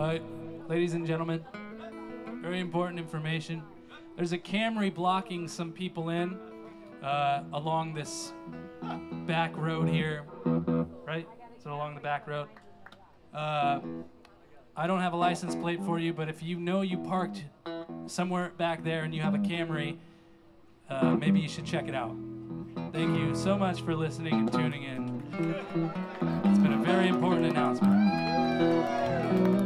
Ladies and gentlemen, very important information. There's a Camry blocking some people in along this back road here, right? So along the back road. I don't have a license plate for you, but if you know you parked somewhere back there and you have a Camry, maybe you should check it out. Thank you so much for listening and tuning in. It's been a very important announcement.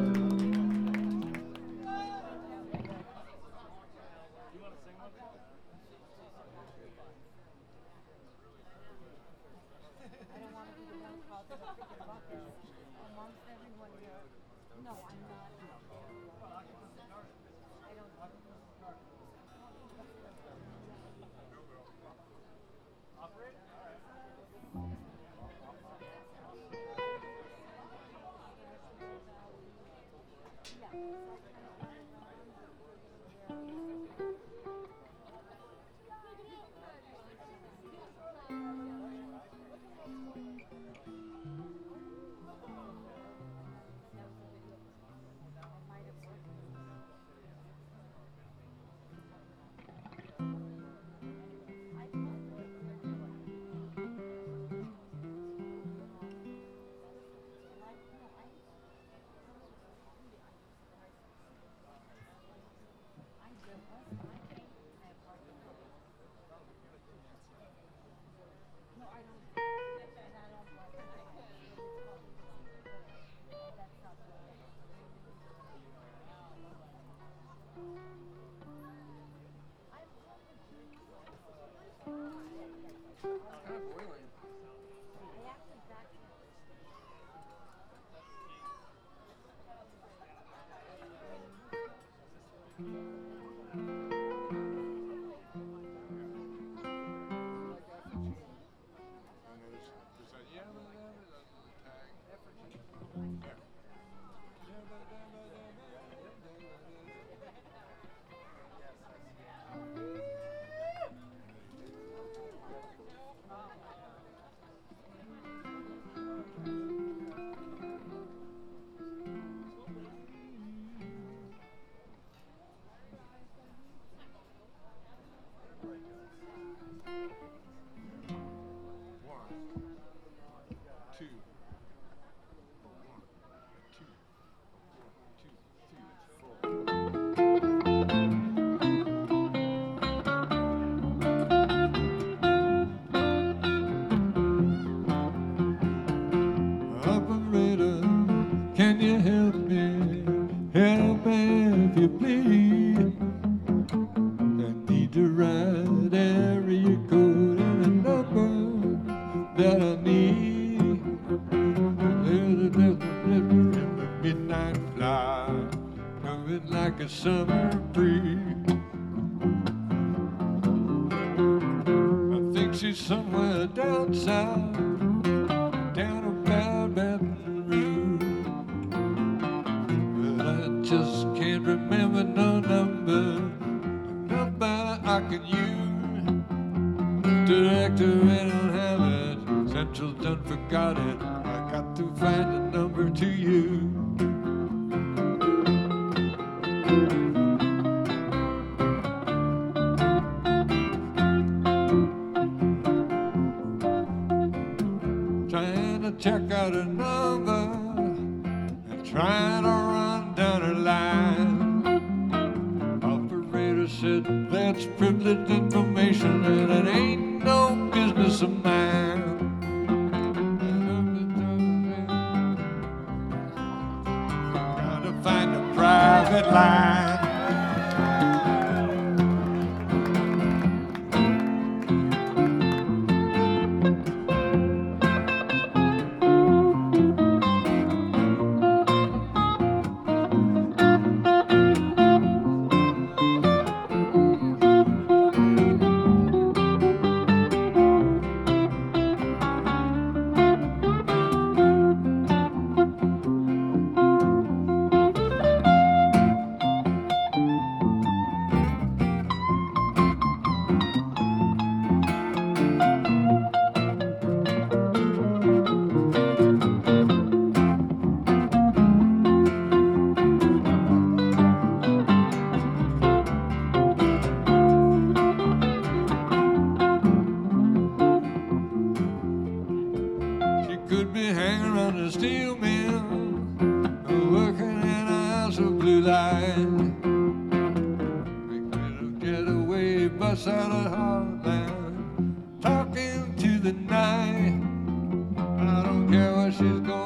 could be hanging around a steel mill, working in a house of blue light. Make a little getaway bus out of Heartland, talking to the night. I don't care what she's going